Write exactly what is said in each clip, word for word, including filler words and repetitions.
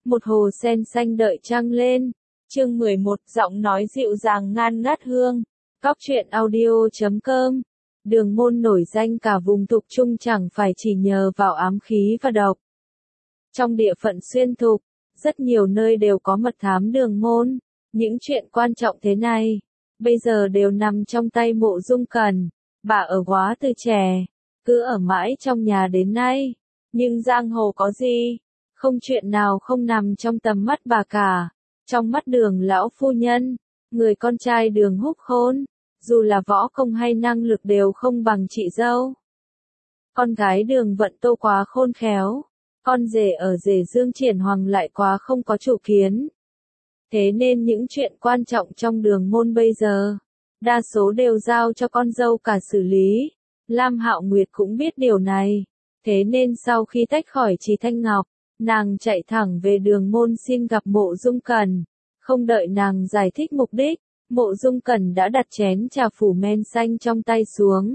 một hồ sen xanh đợi trăng lên. Chương mười một, giọng nói dịu dàng ngan ngát hương. Cóc truyện audio chấm com. Đường môn nổi danh cả vùng Thục Trung chẳng phải chỉ nhờ vào ám khí và độc. Trong địa phận xuyên thục, rất nhiều nơi đều có mật thám đường môn. Những chuyện quan trọng thế này, bây giờ đều nằm trong tay Mộ Dung Cẩn. Bà ở Góa từ trẻ, cứ ở mãi trong nhà đến nay. Nhưng giang hồ có gì? Không chuyện nào không nằm trong tầm mắt bà cả. Trong mắt Đường lão phu nhân, người con trai Đường Húc Khôn, dù là võ công hay năng lực đều không bằng chị dâu. Con gái Đường Vận Tô quá khôn khéo, con rể ở rể Dương Triển Hoàng lại quá không có chủ kiến. Thế nên những chuyện quan trọng trong đường môn bây giờ, đa số đều giao cho con dâu cả xử lý. Lam Hạo Nguyệt cũng biết điều này, thế nên sau khi tách khỏi Trì Thanh Ngọc, nàng chạy thẳng về đường môn xin gặp Mộ Dung Cẩn. Không đợi nàng giải thích mục đích, Mộ Dung Cẩn đã đặt chén trà phủ men xanh trong tay xuống.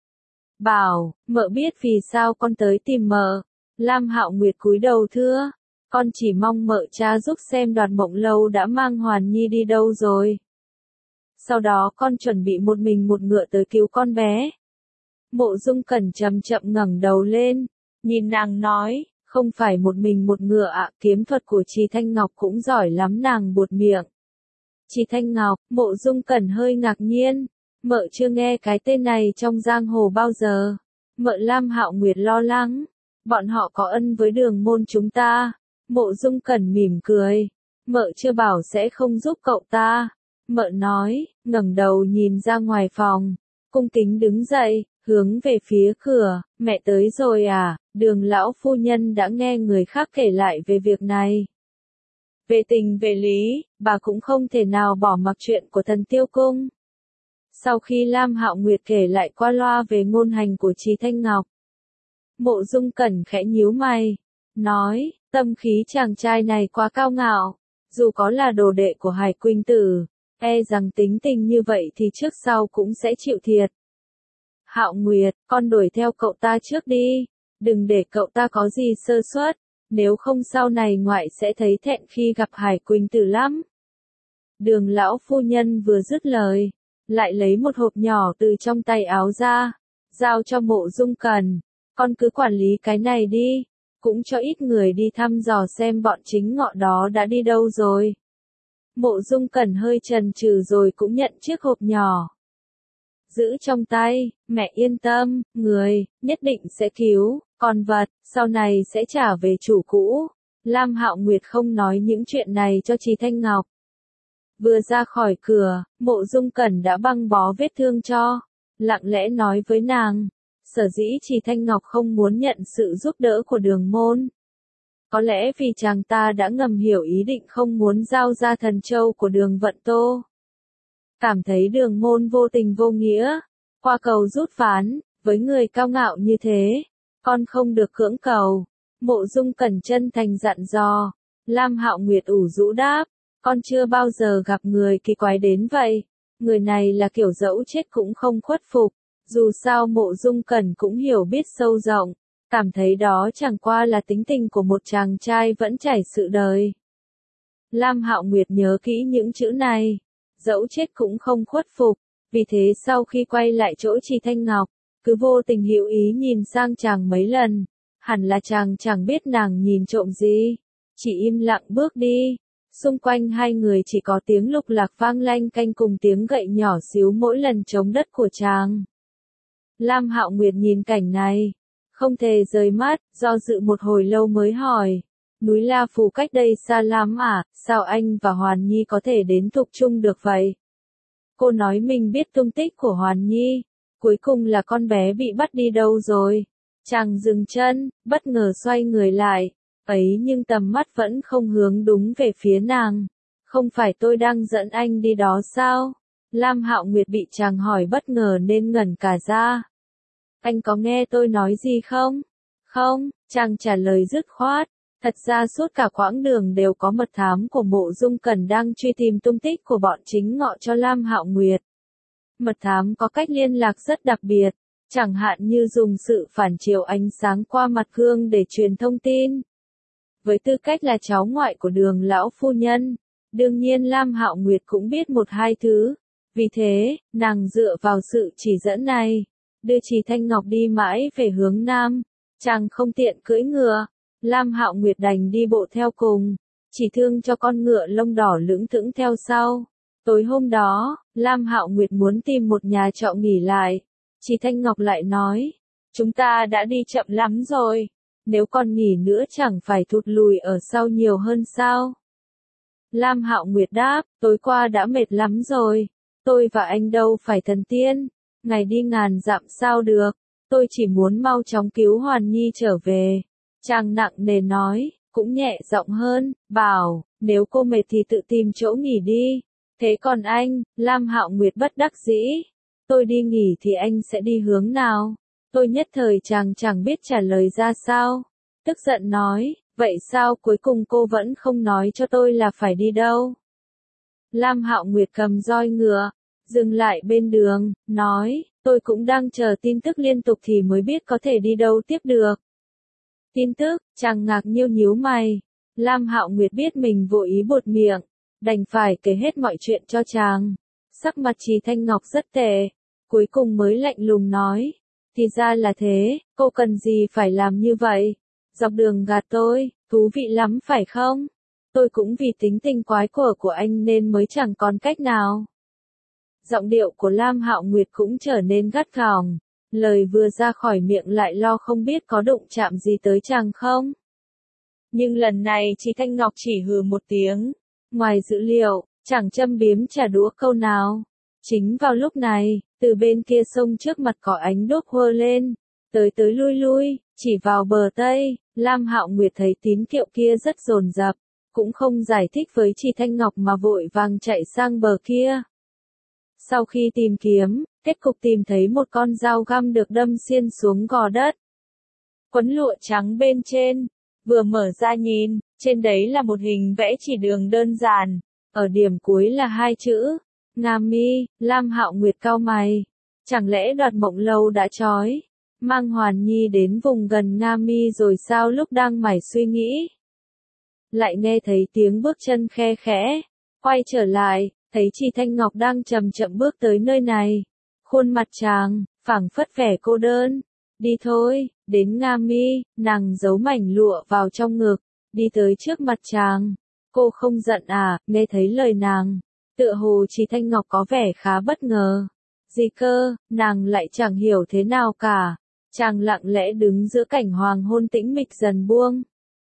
Bảo, mợ biết vì sao con tới tìm mợ. Lam Hạo Nguyệt cúi đầu thưa, con chỉ mong mợ cha giúp xem Đoạt Mộng Lâu đã mang Hoàn Nhi đi đâu rồi. Sau đó con chuẩn bị một mình một ngựa tới cứu con bé. Mộ Dung Cẩn chậm chậm ngẩng đầu lên, nhìn nàng nói, không phải một mình một ngựa ạ, kiếm thuật của Trì Thanh Ngọc cũng giỏi lắm. Nàng buột miệng. Trì Thanh Ngọc, Mộ Dung Cẩn hơi ngạc nhiên, mợ chưa nghe cái tên này trong giang hồ bao giờ. Mợ Lam Hạo Nguyệt lo lắng, bọn họ có ân với đường môn chúng ta. Mộ Dung Cẩn mỉm cười, mợ chưa bảo sẽ không giúp cậu ta. Mợ nói, ngẩng đầu nhìn ra ngoài phòng, cung kính đứng dậy, hướng về phía cửa. Mẹ tới rồi à? Đường lão phu nhân đã nghe người khác kể lại về việc này. Về tình về lý, bà cũng không thể nào bỏ mặc chuyện của Thần Tiêu Cung. Sau khi Lam Hạo Nguyệt kể lại qua loa về ngôn hành của Trì Thanh Ngọc, Mộ Dung Cẩn khẽ nhíu mày, nói, tâm khí chàng trai này quá cao ngạo, dù có là đồ đệ của Hải Quỳnh Tử, e rằng tính tình như vậy thì trước sau cũng sẽ chịu thiệt. Hạo Nguyệt, con đuổi theo cậu ta trước đi, đừng để cậu ta có gì sơ suất, nếu không sau này ngoại sẽ thấy thẹn khi gặp Hải Quỳnh Tử lắm. Đường lão phu nhân vừa dứt lời, lại lấy một hộp nhỏ từ trong tay áo ra, giao cho Mộ Dung Cẩn, con cứ quản lý cái này đi, cũng cho ít người đi thăm dò xem bọn chính ngọ đó đã đi đâu rồi. Mộ Dung Cẩn hơi chần chừ rồi cũng nhận chiếc hộp nhỏ. Giữ trong tay, mẹ yên tâm, người, nhất định sẽ cứu, còn vật, sau này sẽ trả về chủ cũ. Lam Hạo Nguyệt không nói những chuyện này cho Trì Thanh Ngọc. Vừa ra khỏi cửa, Mộ Dung Cẩn đã băng bó vết thương cho, lặng lẽ nói với nàng, sở dĩ Trì Thanh Ngọc không muốn nhận sự giúp đỡ của đường môn. Có lẽ vì chàng ta đã ngầm hiểu ý định không muốn giao ra thần châu của Đường Vận Tô. Cảm thấy đường môn vô tình vô nghĩa, qua cầu rút ván, với người cao ngạo như thế, con không được cưỡng cầu. Mộ Dung Cẩn chân thành dặn dò. Lam Hạo Nguyệt ủ rũ đáp, con chưa bao giờ gặp người kỳ quái đến vậy. Người này là kiểu dẫu chết cũng không khuất phục. Dù sao Mộ Dung Cẩn cũng hiểu biết sâu rộng, cảm thấy đó chẳng qua là tính tình của một chàng trai vẫn trải sự đời. Lam Hạo Nguyệt nhớ kỹ những chữ này, dẫu chết cũng không khuất phục, vì thế sau khi quay lại chỗ Trì Thanh Ngọc, cứ vô tình hữu ý nhìn sang chàng mấy lần, hẳn là chàng chẳng biết nàng nhìn trộm gì, chỉ im lặng bước đi. Xung quanh hai người chỉ có tiếng lục lạc vang lanh canh cùng tiếng gậy nhỏ xíu mỗi lần chống đất của chàng. Lam Hạo Nguyệt nhìn cảnh này, không thể rời mắt, do dự một hồi lâu mới hỏi, núi La Phù cách đây xa lắm à, sao anh và Hoàn Nhi có thể đến Thục Trung được vậy? Cô nói mình biết tung tích của Hoàn Nhi, cuối cùng là con bé bị bắt đi đâu rồi? Chàng dừng chân, bất ngờ xoay người lại, ấy nhưng tầm mắt vẫn không hướng đúng về phía nàng. Không phải tôi đang dẫn anh đi đó sao? Lam Hạo Nguyệt bị chàng hỏi bất ngờ nên ngẩn cả ra. Anh có nghe tôi nói gì không? Không, chàng trả lời dứt khoát. Thật ra suốt cả quãng đường đều có mật thám của Mộ Dung Cẩn đang truy tìm tung tích của bọn chính ngọ cho Lam Hạo Nguyệt. Mật thám có cách liên lạc rất đặc biệt, chẳng hạn như dùng sự phản chiếu ánh sáng qua mặt gương để truyền thông tin. Với tư cách là cháu ngoại của Đường lão phu nhân, đương nhiên Lam Hạo Nguyệt cũng biết một hai thứ. Vì thế, nàng dựa vào sự chỉ dẫn này, đưa Trì Thanh Ngọc đi mãi về hướng nam. Chàng không tiện cưỡi ngựa, Lam Hạo Nguyệt đành đi bộ theo cùng, chỉ thương cho con ngựa lông đỏ lững thững theo sau. Tối hôm đó, Lam Hạo Nguyệt muốn tìm một nhà trọ nghỉ lại. Trì Thanh Ngọc lại nói, chúng ta đã đi chậm lắm rồi, nếu còn nghỉ nữa chẳng phải thụt lùi ở sau nhiều hơn sao? Lam Hạo Nguyệt đáp, tối qua đã mệt lắm rồi, tôi và anh đâu phải thần tiên, ngày đi ngàn dặm sao được, tôi chỉ muốn mau chóng cứu Hoàn Nhi trở về. Chàng nặng nề nói, cũng nhẹ giọng hơn, bảo, nếu cô mệt thì tự tìm chỗ nghỉ đi. Thế còn anh, Lam Hạo Nguyệt bất đắc dĩ, tôi đi nghỉ thì anh sẽ đi hướng nào? Tôi nhất thời chàng chẳng biết trả lời ra sao. Tức giận nói, vậy sao cuối cùng cô vẫn không nói cho tôi là phải đi đâu? Lam Hạo Nguyệt cầm roi ngựa, dừng lại bên đường, nói, tôi cũng đang chờ tin tức liên tục thì mới biết có thể đi đâu tiếp được. Tin tức, chàng ngạc nhiêu nhíu mày. Lam Hạo Nguyệt biết mình vô ý buột miệng, đành phải kể hết mọi chuyện cho chàng. Sắc mặt Trì Thanh Ngọc rất tệ, cuối cùng mới lạnh lùng nói, thì ra là thế, cô cần gì phải làm như vậy? Dọc đường gạt tôi, thú vị lắm phải không? Tôi cũng vì tính tình quái quở của anh nên mới chẳng còn cách nào. Giọng điệu của Lam Hạo Nguyệt cũng trở nên gắt gỏng, lời vừa ra khỏi miệng lại lo không biết có đụng chạm gì tới chàng không. Nhưng lần này Trì Thanh Ngọc chỉ hừ một tiếng, ngoài dữ liệu, chẳng châm biếm trả đũa câu nào. Chính vào lúc này, từ bên kia sông trước mặt có ánh đuốc hơ lên, tới tới lui lui, chỉ vào bờ Tây. Lam Hạo Nguyệt thấy tín hiệu kia rất dồn dập, cũng không giải thích với Trì Thanh Ngọc mà vội vàng chạy sang bờ kia. Sau khi tìm kiếm, kết cục tìm thấy một con dao găm được đâm xuyên xuống gò đất. Quấn lụa trắng bên trên, vừa mở ra nhìn, trên đấy là một hình vẽ chỉ đường đơn giản, ở điểm cuối là hai chữ, Nga Mi. Lam Hạo Nguyệt cau mày, chẳng lẽ Đoạt Mộng Lâu đã trói mang Hoàn Nhi đến vùng gần Nga Mi rồi sao? Lúc đang mải suy nghĩ, lại nghe thấy tiếng bước chân khe khẽ, quay trở lại, thấy Trì Thanh Ngọc đang chậm chậm bước tới nơi này. Khuôn mặt chàng, phảng phất vẻ cô đơn. Đi thôi, đến Nga Mi. Nàng giấu mảnh lụa vào trong ngực, đi tới trước mặt chàng. Cô không giận à? Nghe thấy lời nàng, tựa hồ Trì Thanh Ngọc có vẻ khá bất ngờ. Gì cơ? Nàng lại chẳng hiểu thế nào cả. Chàng lặng lẽ đứng giữa cảnh hoàng hôn tĩnh mịch dần buông.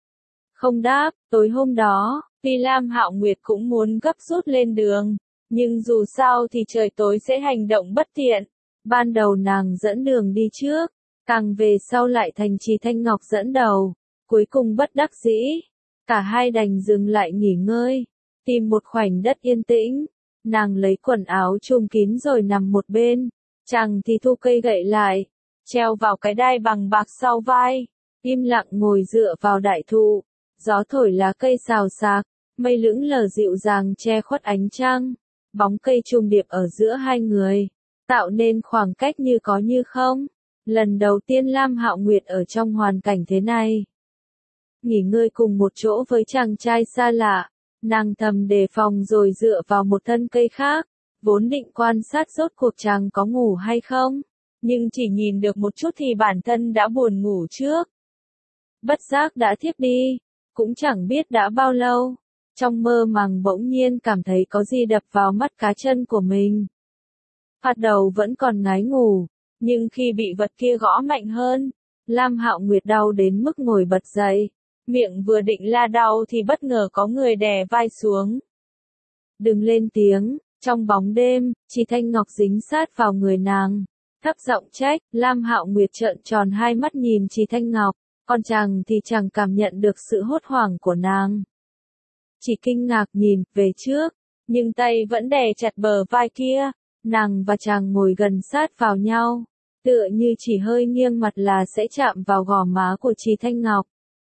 Không đáp. Tối hôm đó, tuy Lam Hạo Nguyệt cũng muốn gấp rút lên đường, nhưng dù sao thì trời tối sẽ hành động bất tiện. Ban đầu nàng dẫn đường đi trước, càng về sau lại thành Trì Thanh Ngọc dẫn đầu. Cuối cùng bất đắc dĩ, cả hai đành dừng lại nghỉ ngơi, tìm một khoảnh đất yên tĩnh. Nàng lấy quần áo trùm kín rồi nằm một bên, chàng thì thu cây gậy lại, treo vào cái đai bằng bạc sau vai, im lặng ngồi dựa vào đại thụ. Gió thổi lá cây xào xạc, mây lững lờ dịu dàng che khuất ánh trăng, bóng cây trùng điệp ở giữa hai người, tạo nên khoảng cách như có như không. Lần đầu tiên Lam Hạo Nguyệt ở trong hoàn cảnh thế này, nghỉ ngơi cùng một chỗ với chàng trai xa lạ, nàng thầm đề phòng rồi dựa vào một thân cây khác, vốn định quan sát rốt cuộc chàng có ngủ hay không, nhưng chỉ nhìn được một chút thì bản thân đã buồn ngủ trước. Bất giác đã thiếp đi, cũng chẳng biết đã bao lâu, trong mơ màng bỗng nhiên cảm thấy có gì đập vào mắt cá chân của mình. Phát đầu vẫn còn ngái ngủ, nhưng khi bị vật kia gõ mạnh hơn, Lam Hạo Nguyệt đau đến mức ngồi bật dậy, miệng vừa định la đau thì bất ngờ có người đè vai xuống. Đừng lên tiếng. Trong bóng đêm, Trì Thanh Ngọc dính sát vào người nàng, thấp giọng trách. Lam Hạo Nguyệt trợn tròn hai mắt nhìn Trì Thanh Ngọc, còn chàng thì chẳng cảm nhận được sự hốt hoảng của nàng. Chỉ kinh ngạc nhìn về trước, nhưng tay vẫn đè chặt bờ vai kia. Nàng và chàng ngồi gần sát vào nhau, tựa như chỉ hơi nghiêng mặt là sẽ chạm vào gò má của Trì Thanh Ngọc.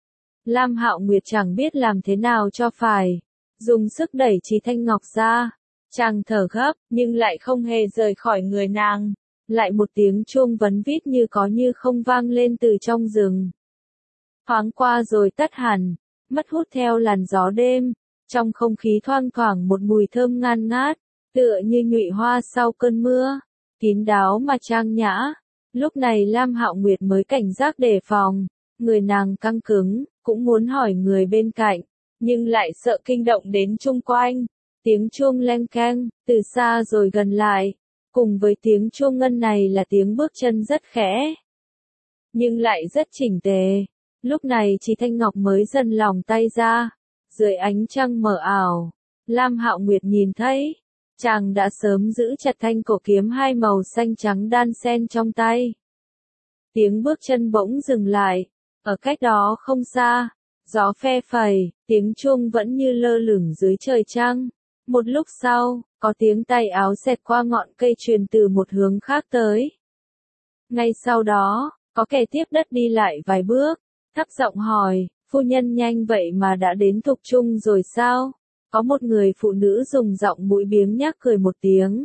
Lam Hạo Nguyệt chẳng biết làm thế nào cho phải, dùng sức đẩy Trì Thanh Ngọc ra. Chàng thở gấp, nhưng lại không hề rời khỏi người nàng. Lại một tiếng chuông vấn vít như có như không vang lên từ trong rừng. Thoáng qua rồi tắt hẳn, mất hút theo làn gió đêm, trong không khí thoang thoảng một mùi thơm ngan ngát, tựa như nhụy hoa sau cơn mưa, kín đáo mà trang nhã. Lúc này Lam Hạo Nguyệt mới cảnh giác đề phòng, người nàng căng cứng, cũng muốn hỏi người bên cạnh, nhưng lại sợ kinh động đến chung quanh. Tiếng chuông leng keng, từ xa rồi gần lại, cùng với tiếng chuông ngân này là tiếng bước chân rất khẽ, nhưng lại rất chỉnh tề. Lúc này Chỉ Thanh Ngọc mới dần lòng tay ra, dưới ánh trăng mờ ảo, Lam Hạo Nguyệt nhìn thấy, chàng đã sớm giữ chặt thanh cổ kiếm hai màu xanh trắng đan xen trong tay. Tiếng bước chân bỗng dừng lại, ở cách đó không xa, gió phe phẩy, tiếng chuông vẫn như lơ lửng dưới trời trăng. Một lúc sau, có tiếng tay áo xẹt qua ngọn cây truyền từ một hướng khác tới. Ngay sau đó, có kẻ tiếp đất đi lại vài bước, thấp giọng hỏi, phu nhân nhanh vậy mà đã đến Thục Trung rồi sao? Có một người phụ nữ dùng giọng mũi biếng nhác cười một tiếng.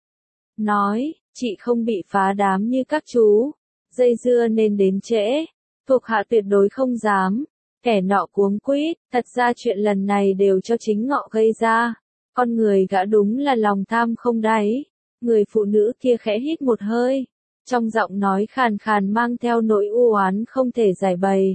Nói, chị không bị phá đám như các chú, dây dưa nên đến trễ, thuộc hạ tuyệt đối không dám. Kẻ nọ cuống quýt, thật ra chuyện lần này đều cho chính ngọ gây ra. Con người gã đúng là lòng tham không đáy. Người phụ nữ kia khẽ hít một hơi, trong giọng nói khàn khàn mang theo nỗi u oán không thể giải bày.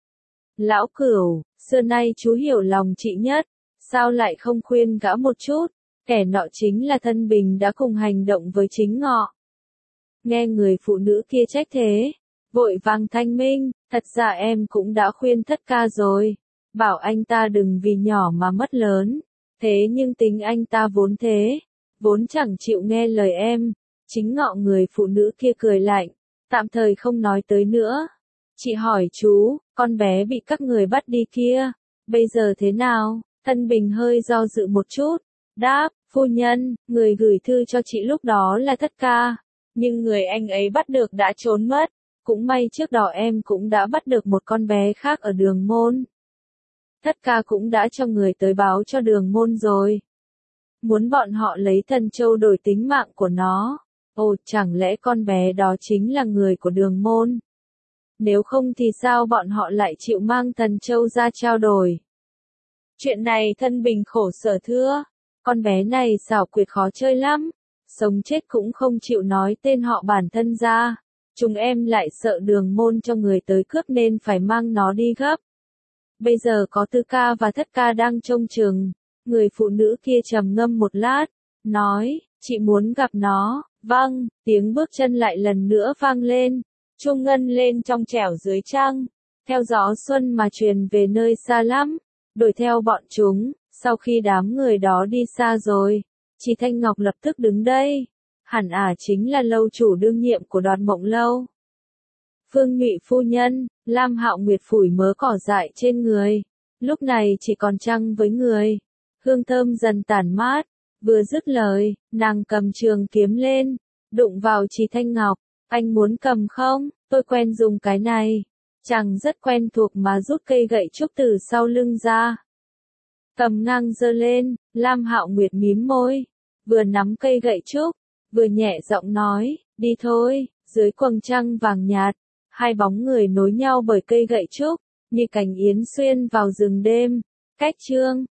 Lão Cửu, xưa nay chú hiểu lòng chị nhất, sao lại không khuyên gã một chút? Kẻ nọ chính là Thân Bình đã cùng hành động với chính ngọ. Nghe người phụ nữ kia trách thế, vội vàng thanh minh, thật ra em cũng đã khuyên thất ca rồi, bảo anh ta đừng vì nhỏ mà mất lớn. Thế nhưng tính anh ta vốn thế, vốn chẳng chịu nghe lời em. Chính ngọ người phụ nữ kia cười lạnh, tạm thời không nói tới nữa. Chị hỏi chú, con bé bị các người bắt đi kia, bây giờ thế nào? Thân Bình hơi do dự một chút, đáp, phu nhân, người gửi thư cho chị lúc đó là thất ca, nhưng người anh ấy bắt được đã trốn mất. Cũng may trước đó em cũng đã bắt được một con bé khác ở Đường Môn. Thất ca cũng đã cho người tới báo cho Đường Môn rồi. Muốn bọn họ lấy Thần Châu đổi tính mạng của nó. Ồ, chẳng lẽ con bé đó chính là người của Đường Môn? Nếu không thì sao bọn họ lại chịu mang Thần Châu ra trao đổi? Chuyện này Thân Bình khổ sở thưa. Con bé này xảo quyệt khó chơi lắm. Sống chết cũng không chịu nói tên họ bản thân ra. Chúng em lại sợ Đường Môn cho người tới cướp nên phải mang nó đi gấp. Bây giờ có Tư ca và Thất ca đang trông chừng. Người phụ nữ kia trầm ngâm một lát, nói, chị muốn gặp nó. Vâng, tiếng bước chân lại lần nữa vang lên, chuông ngân lên trong trẻo dưới trăng, theo gió xuân mà truyền về nơi xa lắm, đuổi theo bọn chúng. Sau khi đám người đó đi xa rồi, Chỉ Thanh Ngọc lập tức đứng đây, hẳn ả chính là lâu chủ đương nhiệm của Đoạt Mộng Lâu. Phương Nhụy phu nhân, Lam Hạo Nguyệt phủi mớ cỏ dại trên người, lúc này chỉ còn trăng với người, hương thơm dần tản mát. Vừa dứt lời, nàng cầm trường kiếm lên, đụng vào Chỉ Thanh Ngọc, anh muốn cầm không? Tôi quen dùng cái này. Chàng rất quen thuộc mà rút cây gậy trúc từ sau lưng ra. Cầm ngang giơ lên, Lam Hạo Nguyệt mím môi, vừa nắm cây gậy trúc, vừa nhẹ giọng nói, đi thôi. Dưới quầng trăng vàng nhạt, hai bóng người nối nhau bởi cây gậy trúc, như cành yến xuyên vào rừng đêm. Cách chương